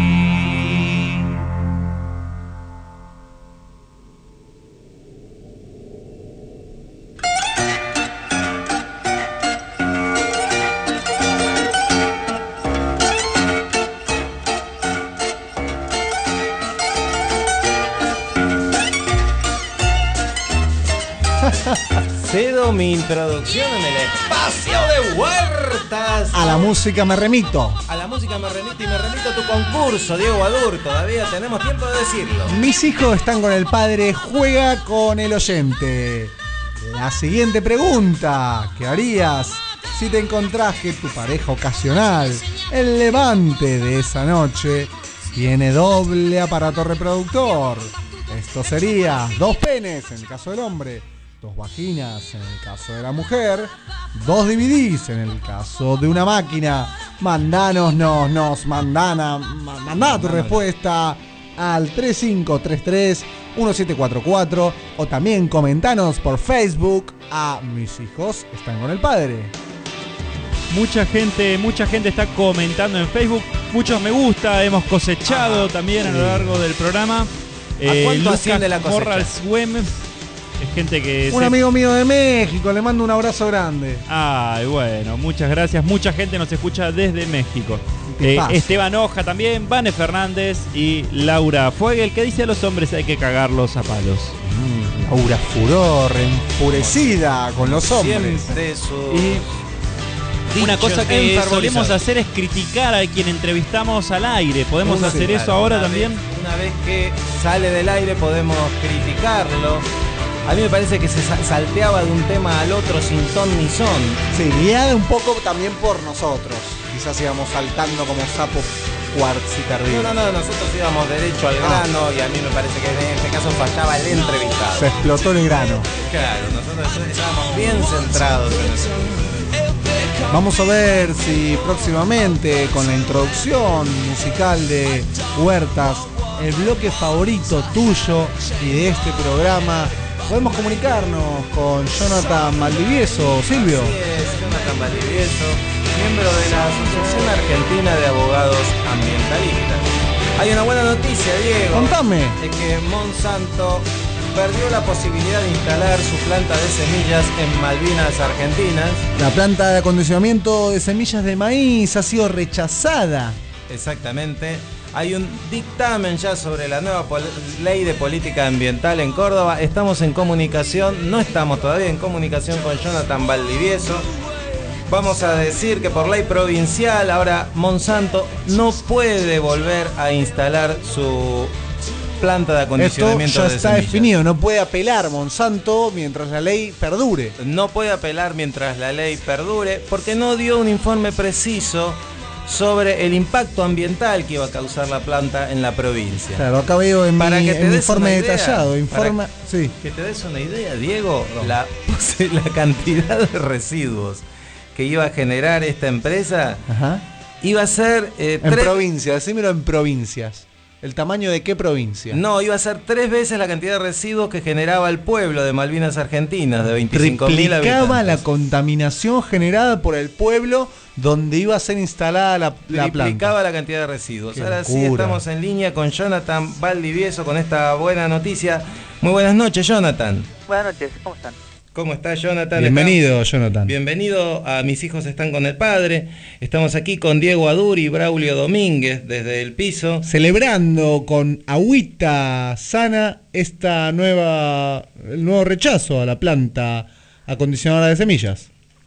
Cedo mi introducción en el espacio de Huertas. A la música me remito. A la música me remito y me remito a tu concurso, Diego Adur. Todavía tenemos tiempo de decirlo. Mis hijos están con el padre, juega con el oyente. La siguiente pregunta: ¿qué harías si te encontrás que tu pareja ocasional, el levante de esa noche, tiene doble aparato reproductor? Esto sería dos penes en el caso del hombre, dos vaginas en el caso de la mujer, dos D V Ds en el caso de una máquina. Mandanos, nos, nos, mandana, mandá tu respuesta al tres cinco tres tres uno siete cuatro cuatro o también comentanos por Facebook a Mis hijos están con el padre. Mucha gente, mucha gente está comentando en Facebook, muchos me gusta, hemos cosechado Ajá, también sí. a lo largo del programa. ¿A cuánto Lucas asciende la cosecha? Morrals Wem, es gente que... Un se... amigo mío de México, le mando un abrazo grande. Ay, bueno, muchas gracias. Mucha gente nos escucha desde México. Eh, Esteban Hoja también, Vane Fernández y Laura Fuegel, que dice a los hombres hay que cagarlos a palos. Mm, Laura Furor, enfurecida con los hombres. Siempre su... Y una cosa que solemos hacer es criticar a quien entrevistamos al aire. ¿Podemos Uno, hacer claro, eso ahora una también? Vez, una vez que sale del aire podemos criticarlo. A mí me parece que se salteaba de un tema al otro sin ton ni son. Sí, guiada un poco también por nosotros. Quizás íbamos saltando como sapos cuarcitardinos. No, no, no, nosotros íbamos derecho al grano ah. y a mí me parece que en este caso fallaba el entrevistado. Se explotó el grano. Claro, nosotros estábamos bien centrados en eso. Vamos a ver si próximamente con la introducción musical de Huertas, el bloque favorito tuyo y de este programa, podemos comunicarnos con Jonathan Valdivieso. Silvio. Así es, Jonathan Valdivieso, miembro de la Asociación Argentina de Abogados Ambientalistas. Hay una buena noticia, Diego. Contame. Es que Monsanto perdió la posibilidad de instalar su planta de semillas en Malvinas Argentinas. La planta de acondicionamiento de semillas de maíz ha sido rechazada. Exactamente. Hay un dictamen ya sobre la nueva ley de política ambiental en Córdoba. Estamos en comunicación, no estamos todavía en comunicación con Jonathan Valdivieso. Vamos a decir que por ley provincial ahora Monsanto no puede volver a instalar su planta de acondicionamiento. Esto ya de está semillas. definido, no puede apelar Monsanto mientras la ley perdure. No puede apelar mientras la ley perdure porque no dio un informe preciso sobre el impacto ambiental que iba a causar la planta en la provincia. Claro, acá veo en para mi, que te en mi des informe una idea, detallado. Informa, para sí. Que te des una idea, Diego, no. la, la cantidad de residuos que iba a generar esta empresa. Ajá. Iba a ser... Eh, en tres... provincias, decímelo en provincias. ¿El tamaño de qué provincia? No, iba a ser tres veces la cantidad de residuos que generaba el pueblo de Malvinas Argentinas, de veinticinco mil habitantes. Triplicaba la contaminación generada por el pueblo donde iba a ser instalada la, la planta. Triplicaba la cantidad de residuos. Qué Ahora locura. Sí estamos en línea con Jonathan Valdivieso con esta buena noticia. Muy buenas noches, Jonathan. Buenas noches, ¿cómo están? ¿Cómo estás, Jonathan? Bienvenido, Estamos... Jonathan. Bienvenido a Mis Hijos Están con el Padre. Estamos aquí con Diego Aduri y Braulio Domínguez desde el piso. Celebrando con agüita sana esta nueva, el nuevo rechazo a la planta acondicionadora de semillas.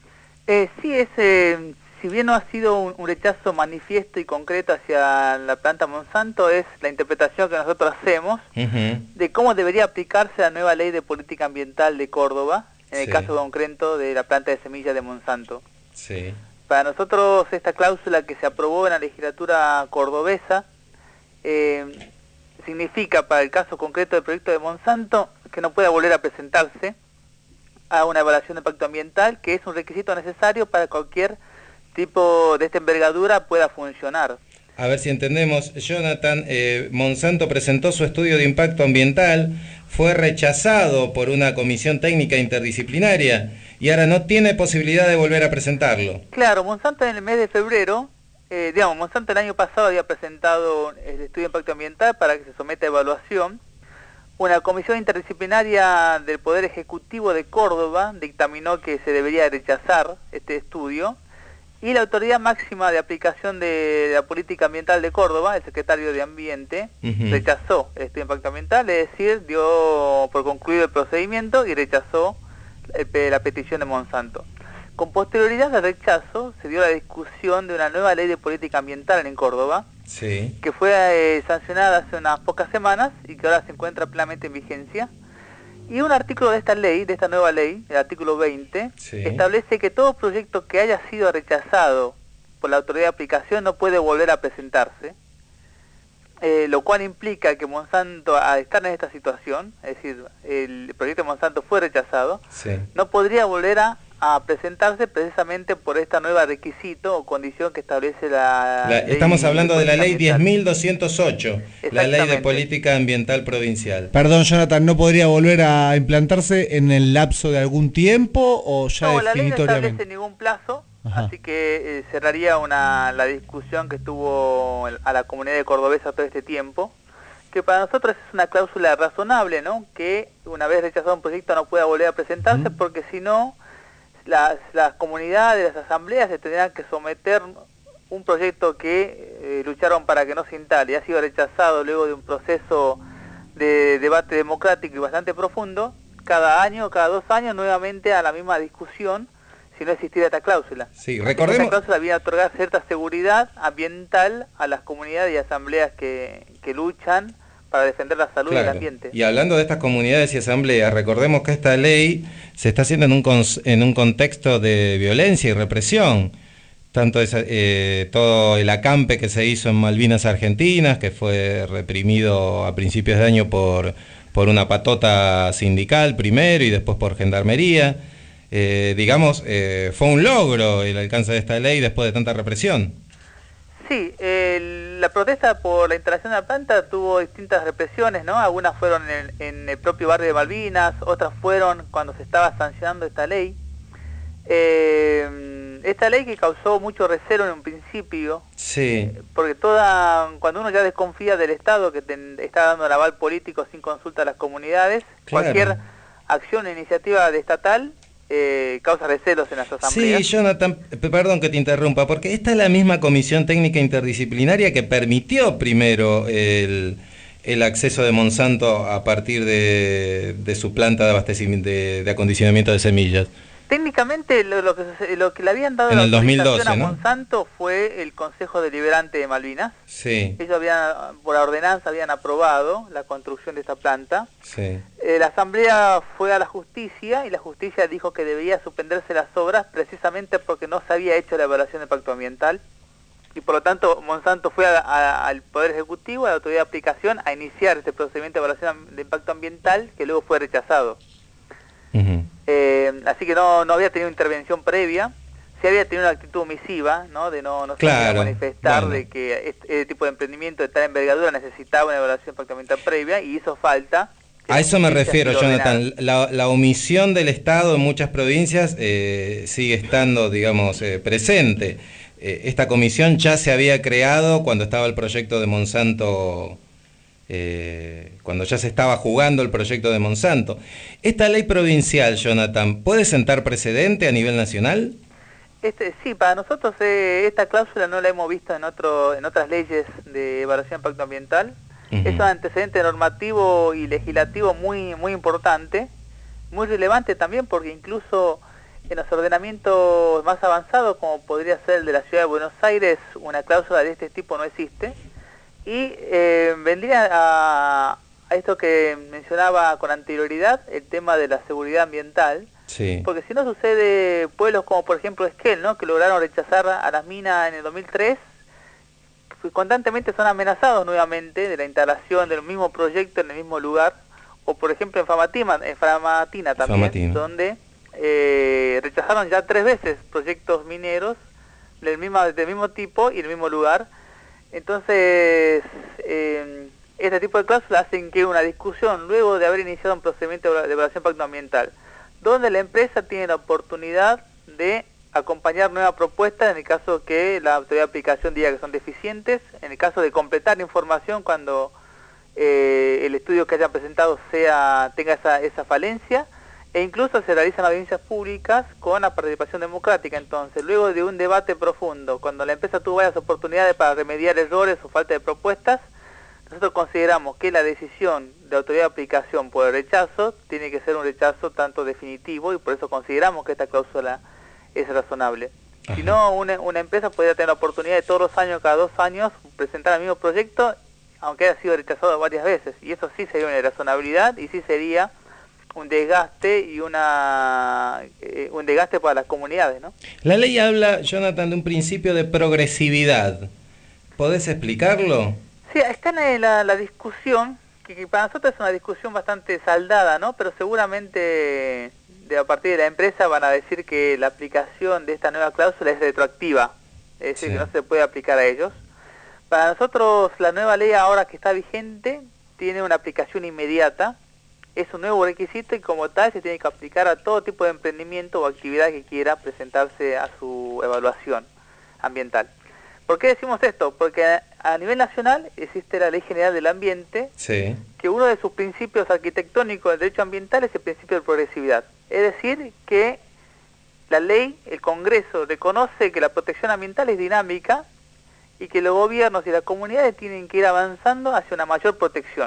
Eh, sí, es, eh, si bien no ha sido un, un rechazo manifiesto y concreto hacia la planta Monsanto, es la interpretación que nosotros hacemos uh-huh. de cómo debería aplicarse la nueva ley de política ambiental de Córdoba, en el sí. caso concreto de la planta de semillas de Monsanto. Sí. Para nosotros esta cláusula que se aprobó en la legislatura cordobesa eh, significa para el caso concreto del proyecto de Monsanto que no pueda volver a presentarse a una evaluación de impacto ambiental, que es un requisito necesario para cualquier tipo de esta envergadura pueda funcionar. A ver si entendemos, Jonathan, eh, Monsanto presentó su estudio de impacto ambiental, fue rechazado por una comisión técnica interdisciplinaria y ahora no tiene posibilidad de volver a presentarlo. Claro, Monsanto en el mes de febrero, eh, digamos, Monsanto el año pasado había presentado el estudio de impacto ambiental para que se someta a evaluación. Una comisión interdisciplinaria del Poder Ejecutivo de Córdoba dictaminó que se debería rechazar este estudio. Y la autoridad máxima de aplicación de la política ambiental de Córdoba, el secretario de Ambiente, uh-huh. rechazó el estudio de impacto ambiental, es decir, dio por concluido el procedimiento y rechazó el, la petición de Monsanto. Con posterioridad al rechazo, se dio la discusión de una nueva ley de política ambiental en Córdoba, sí. que fue eh, sancionada hace unas pocas semanas y que ahora se encuentra plenamente en vigencia. Y un artículo de esta ley, de esta nueva ley, el artículo veinte, sí. establece que todo proyecto que haya sido rechazado por la autoridad de aplicación no puede volver a presentarse, eh, lo cual implica que Monsanto, al estar en esta situación, es decir, el proyecto de Monsanto fue rechazado, sí. no podría volver a, a presentarse precisamente por esta nueva requisito o condición que establece la... la estamos hablando de, de la ley diez mil doscientos ocho, la ley de política ambiental provincial. Perdón, Jonathan, ¿no podría volver a implantarse en el lapso de algún tiempo o ya no, definitoriamente? No, la ley no establece ningún plazo, Ajá. así que eh, cerraría una, la discusión que estuvo a la comunidad de cordobesa todo este tiempo, que para nosotros es una cláusula razonable, ¿no? Que una vez rechazado un proyecto no pueda volver a presentarse, ¿Mm? porque si no... Las, las comunidades, las asambleas se tendrán que someter un proyecto que eh, lucharon para que no se instale y ha sido rechazado luego de un proceso de debate democrático y bastante profundo, cada año, cada dos años nuevamente a la misma discusión si no existiera esta cláusula. Sí, recordemos... Esta cláusula viene a otorgar cierta seguridad ambiental a las comunidades y asambleas que, que luchan para defender la salud claro. del ambiente. Y hablando de estas comunidades y asambleas, recordemos que esta ley se está haciendo en un, cons en un contexto de violencia y represión. Tanto esa, eh, todo el acampe que se hizo en Malvinas Argentinas, que fue reprimido a principios de año por, por una patota sindical primero y después por gendarmería. Eh, digamos, eh, fue un logro el alcance de esta ley después de tanta represión. Sí, eh, la protesta por la instalación de la planta tuvo distintas represiones, ¿no? Algunas fueron en el, en el propio barrio de Malvinas, otras fueron cuando se estaba sancionando esta ley. Eh, esta ley que causó mucho recelo en un principio municipio. Sí. Porque toda cuando uno ya desconfía del Estado que te, está dando el aval político sin consulta a las comunidades, Claro. cualquier acción o iniciativa de estatal eh, causa recelos en las asambleas. Sí, Jonathan, p- perdón que te interrumpa, porque esta es la misma comisión técnica interdisciplinaria que permitió primero el, el acceso de Monsanto a partir de, de su planta de abastecimiento de, de acondicionamiento de semillas. Técnicamente lo, lo, que, se- lo que le habían dado En la el dos mil doce, autorización a ¿no? Monsanto fue el Consejo Deliberante de Malvinas. Sí, Ellos habían, por ordenanza, habían aprobado la construcción de esta planta. sí. Eh, la asamblea fue a la justicia y la justicia dijo que debía suspenderse las obras precisamente porque no se había hecho la evaluación de impacto ambiental y por lo tanto Monsanto fue a- a- al Poder Ejecutivo, a la Autoridad de Aplicación, a iniciar este procedimiento de evaluación de impacto ambiental que luego fue rechazado. Ujú. Eh, así que no, no había tenido intervención previa, sí había tenido una actitud omisiva, ¿no? De no, no salir a Claro, manifestar bueno. de que este, este tipo de emprendimiento de tal envergadura necesitaba una evaluación de impacto ambiental previa y hizo falta. A eso me justicia refiero, sido ordenada. Jonathan. La, la omisión del Estado en muchas provincias eh, sigue estando, digamos, eh, presente. Eh, esta comisión ya se había creado cuando estaba el proyecto de Monsanto, eh, cuando ya se estaba jugando el proyecto de Monsanto. ¿Esta ley provincial, Jonathan, puede sentar precedente a nivel nacional? Este, sí, para nosotros eh, esta cláusula no la hemos visto en otro, en otras leyes de evaluación de impacto ambiental. Ujú. Es un antecedente normativo y legislativo muy, muy importante, muy relevante también porque incluso en los ordenamientos más avanzados, como podría ser el de la Ciudad de Buenos Aires, una cláusula de este tipo no existe. Y eh, vendría a, a esto que mencionaba con anterioridad, el tema de la seguridad ambiental. Sí. Porque si no sucede pueblos como por ejemplo Esquel, ¿no? Que lograron rechazar a las minas en el dos mil tres, que constantemente son amenazados nuevamente de la instalación del mismo proyecto en el mismo lugar, o por ejemplo en Famatina, en Famatina también, Famatina. donde eh, rechazaron ya tres veces proyectos mineros del mismo, del mismo tipo y en el mismo lugar. Entonces, eh, este tipo de cláusulas hacen que una discusión, luego de haber iniciado un procedimiento de evaluación de impacto ambiental, donde la empresa tiene la oportunidad de acompañar nuevas propuestas en el caso que la autoridad de aplicación diga que son deficientes, en el caso de completar información cuando eh, el estudio que hayan presentado sea tenga esa, esa falencia, e incluso se realizan audiencias públicas con la participación democrática. Entonces, luego de un debate profundo, cuando la empresa tuvo varias oportunidades para remediar errores o falta de propuestas, nosotros consideramos que la decisión de autoridad de aplicación por el rechazo tiene que ser un rechazo tanto definitivo y por eso consideramos que esta cláusula es razonable. Si no, una, una empresa podría tener la oportunidad de todos los años, cada dos años, presentar el mismo proyecto, aunque haya sido rechazado varias veces. Y eso sí sería una irrazonabilidad y sí sería un desgaste y una eh, un desgaste para las comunidades, ¿no? La ley habla, Jonathan, de un principio de progresividad. ¿Podés explicarlo? Sí, está en la, la discusión, que, que para nosotros es una discusión bastante saldada, ¿no? Pero seguramente de a partir de la empresa van a decir que la aplicación de esta nueva cláusula es retroactiva, es decir, Sí. que no se puede aplicar a ellos. Para nosotros la nueva ley ahora que está vigente tiene una aplicación inmediata, es un nuevo requisito y como tal se tiene que aplicar a todo tipo de emprendimiento o actividad que quiera presentarse a su evaluación ambiental. ¿Por qué decimos esto? Porque a, a nivel nacional existe la Ley General del Ambiente, Sí. que uno de sus principios arquitectónicos del derecho ambiental es el principio de progresividad. Es decir, que la ley, el Congreso, reconoce que la protección ambiental es dinámica y que los gobiernos y las comunidades tienen que ir avanzando hacia una mayor protección.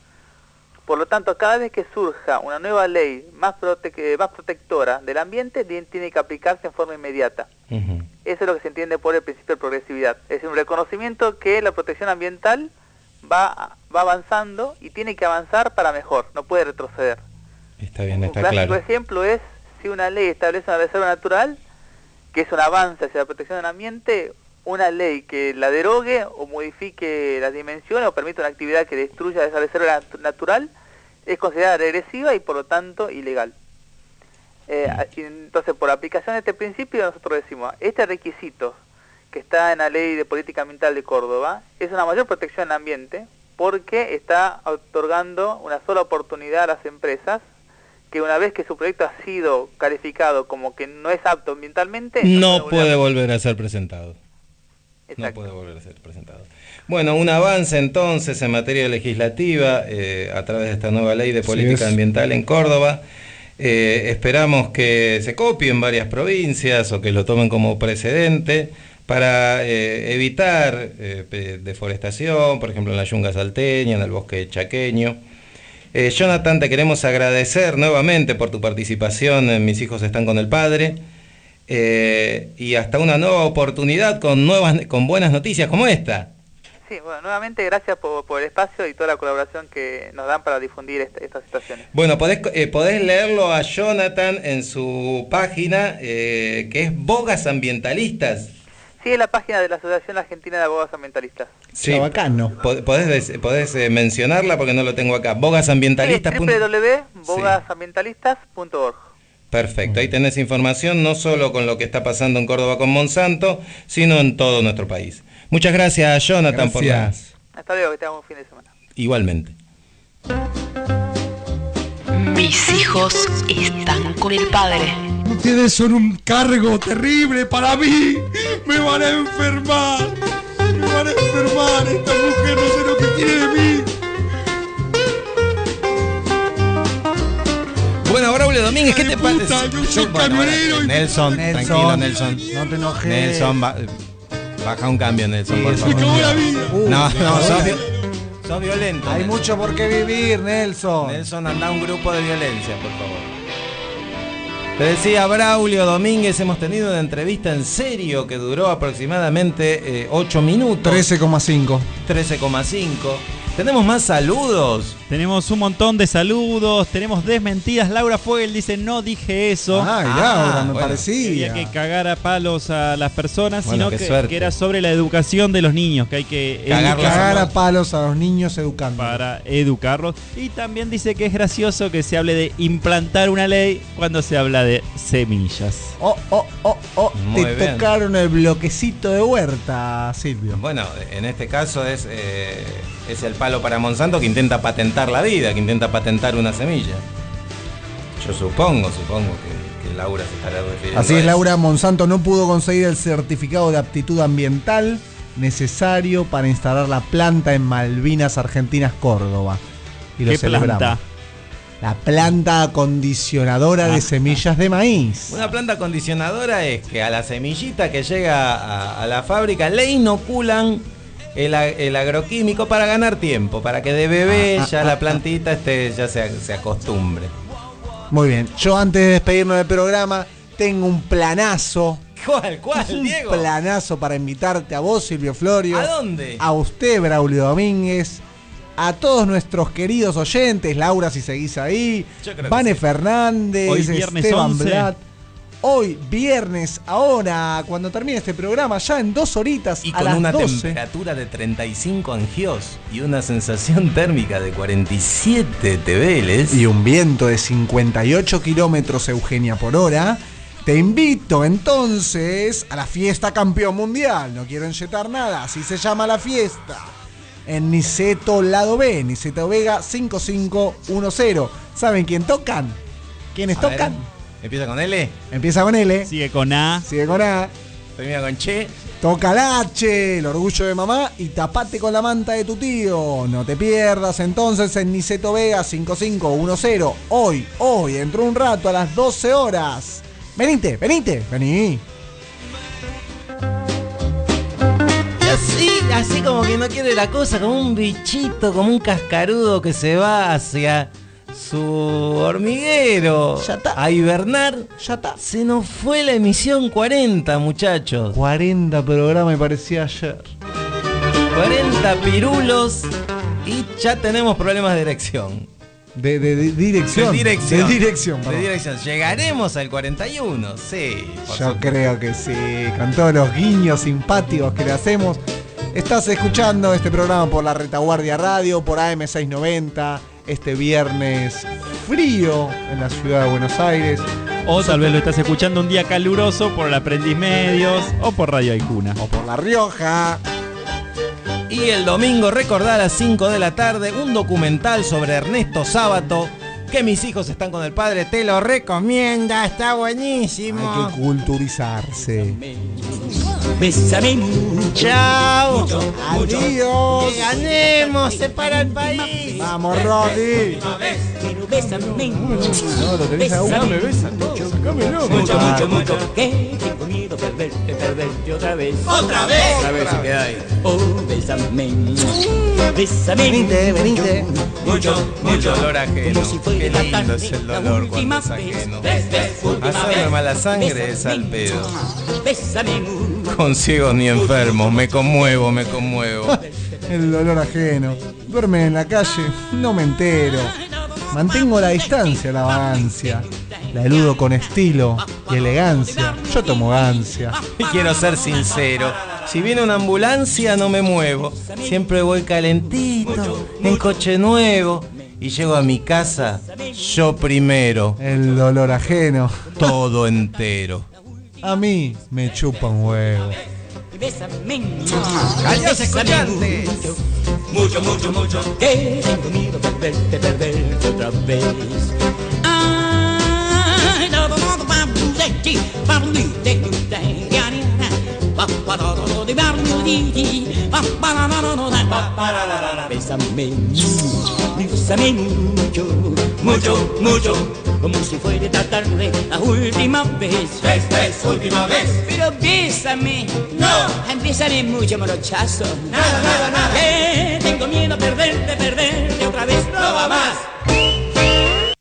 Por lo tanto, cada vez que surja una nueva ley más, prote más protectora del ambiente, tiene que aplicarse en forma inmediata. Ujú. Eso es lo que se entiende por el principio de progresividad. Es decir, un reconocimiento que la protección ambiental va, va avanzando y tiene que avanzar para mejor, no puede retroceder. Está bien, Un está clásico claro. ejemplo es si una ley establece una reserva natural, que es un avance hacia la protección del ambiente, una ley que la derogue o modifique las dimensiones o permite una actividad que destruya esa reserva nat natural, es considerada regresiva y por lo tanto ilegal. Eh, entonces, por aplicación de este principio, nosotros decimos, este requisito que está en la Ley de Política Ambiental de Córdoba es una mayor protección al ambiente porque está otorgando una sola oportunidad a las empresas que una vez que su proyecto ha sido calificado como que no es apto ambientalmente, No puede puede volver volver a ser presentado. Exacto. No puede volver a ser presentado. Bueno, un avance entonces en materia legislativa eh, a través de esta nueva ley de política ambiental en Córdoba. Eh, esperamos que se copie en varias provincias o que lo tomen como precedente para eh, evitar eh, deforestación, por ejemplo en la yunga salteña, en el bosque chaqueño. Eh, Jonathan, te queremos agradecer nuevamente por tu participación en Mis hijos están con el padre. Eh, y hasta una nueva oportunidad con nuevas, con buenas noticias como esta. Sí, bueno, nuevamente gracias por, por el espacio y toda la colaboración que nos dan para difundir esta, estas situaciones. Bueno, podés, eh, podés leerlo a Jonathan en su página, eh, que es Bogas Ambientalistas. Sí, es la página de la Asociación Argentina de Abogados Ambientalistas. Sí, bacano. Podés, podés eh, mencionarla porque no lo tengo acá. Bogasambientalistas. Sí, doble u doble u doble u punto bogasambientalistas punto org. Perfecto, ahí tenés información no solo con lo que está pasando en Córdoba con Monsanto, sino en todo nuestro país. Muchas gracias, Jonathan, Gracias. por la... Hasta luego, que tengamos un fin de semana. Igualmente. Mis hijos están con el padre. Ustedes son un cargo terrible para mí. Me van a enfermar. Me van a enfermar. Esta mujer no sé lo que quiere de mí. Bueno, Braulio Domínguez, ¿qué te parece? Yo soy Bueno, camionero y- Nelson, Nelson, tranquilo, Nelson. no te enojes. Nelson, ba- baja un cambio, Nelson, Sí, por eso favor. me acabó la vida. Uh, no, me no, acabó sos, la vi- vida. sos violento. Hay Nelson. mucho por qué vivir, Nelson. Nelson, anda a un grupo de violencia, por favor. Te decía Braulio Domínguez, hemos tenido una entrevista en serio que duró aproximadamente ocho minutos. trece coma cinco. trece coma cinco. Tenemos más saludos. Tenemos un montón de saludos, tenemos desmentidas. Laura Fogel dice, no dije eso. Ay, Laura, me bueno, parecía. Quería que cagara a palos a las personas, Bueno, sino qué que, suerte. que era sobre la educación de los niños, que hay que Cagarlos educar Cagar a palos a los niños educando. para educarlos. Y también dice que es gracioso que se hable de implantar una ley cuando se habla de semillas. Oh, oh, oh, oh. Muy Te bien. tocaron el bloquecito de huerta, Silvio. Bueno, en este caso es, eh, es el palo para Monsanto que intenta patentar la vida, que intenta patentar una semilla. Yo supongo, supongo que, que Laura se estará refiriendo Así a es, eso. Laura. Monsanto no pudo conseguir el certificado de aptitud ambiental necesario para instalar la planta en Malvinas Argentinas, Córdoba. Y lo ¿Qué celebramos. planta? La planta acondicionadora de semillas de maíz. Una planta acondicionadora es que a la semillita que llega a, a la fábrica le inoculan el, a- el agroquímico para ganar tiempo, para que de bebé Ah, ah, ya ah, la ah. plantita esté, ya se, se acostumbre. Muy bien. Yo antes de despedirnos del programa tengo un planazo. ¿Cuál, cuál, un Diego? planazo para invitarte a vos, Silvio Florio. ¿A dónde? A usted, Braulio Domínguez. A todos nuestros queridos oyentes, Laura, si seguís ahí, Yo creo que Vane sí. Fernández, Hoy viernes Esteban once. Blatt. Hoy viernes, ahora, cuando termine este programa, ya en dos horitas Y a con las una doce. temperatura de treinta y cinco angios y una sensación térmica de cuarenta y siete tebeles. Y un viento de cincuenta y ocho kilómetros Eugenia por hora. Te invito entonces a la fiesta campeón mundial. No quiero enyetar nada, así se llama la fiesta. En Niceto Lado B, Niceto Vega cinco cinco uno cero. ¿Saben quién tocan? ¿Quiénes A ver, tocan? ¿empieza con L? Empieza con L, Sigue con A. sigue con A, ¿Termina con Che? toca la H, el orgullo de mamá, y tapate con la manta de tu tío. No te pierdas entonces en Niceto Vega cinco cinco uno cero. Hoy, hoy, dentro de un rato a las doce horas. Venite, venite, vení. Y así, así como que no quiere la cosa, como un bichito, como un cascarudo que se va hacia su hormiguero Ya está. a hibernar. Ya está. Se nos fue la emisión cuarenta, muchachos. cuarenta programas me parecía ayer. cuarenta pirulos y ya tenemos problemas de erección. De, de- de dirección. De dirección. De dirección, De perdón. dirección. Llegaremos al cuarenta y uno, sí. por Yo supuesto. creo que sí, con todos los guiños simpáticos que le hacemos. Estás escuchando este programa por la Retaguardia Radio, por A M seiscientos noventa, este viernes frío en la ciudad de Buenos Aires. O tal vez lo estás escuchando un día caluroso por el Aprendiz Medios o por Radio Aicuna. O por La Rioja. Y el domingo, recordá a las cinco de la tarde, un documental sobre Ernesto Sábato, que mis hijos están con el padre, te lo recomienda, está buenísimo. Hay que culturizarse. Bésame Chao. Adiós. Que ganemos, separa el país. Vamos, Rodri. Bésame. No, lo tenés a uno, me besan. Mucho, mucho, mucho. Que tengo miedo de perderte, perderte otra vez. ¡Otra vez! Otra vez se queda ahí. Oh, bésame. Bésame. Venite, venite. Mucho, mucho dolor ajeno. Como si fuera Qué la lindo tarde, es el la dolor última cuando es vez. ajeno. Ves, ves, última Hacerme vez. mala sangre es Bésame. al pedo. Bésame. Con ciegos ni enfermos, me conmuevo, me conmuevo. El dolor ajeno. Duerme en la calle, no me entero. Mantengo la distancia, la vagancia. La eludo con estilo y elegancia. Yo tomo gancia. Y quiero ser sincero, si viene una ambulancia no me muevo. Siempre voy calentito, en coche nuevo. Y llego a mi casa, yo primero. El dolor ajeno. Todo entero. A mí me chupa un huevo. Bésame. Adiós, escuchante. Mucho, mucho, mucho. Que tengo miedo de perderte, perderte otra vez. Ay, no, no, no, no, de Bésame, bésame mucho, mucho, mucho, como si fuera esta tarde la última vez. Ves, ves, última vez. Pero bésame, no, bésame mucho, morochazo. Nada, nada, nada. Que tengo miedo a perder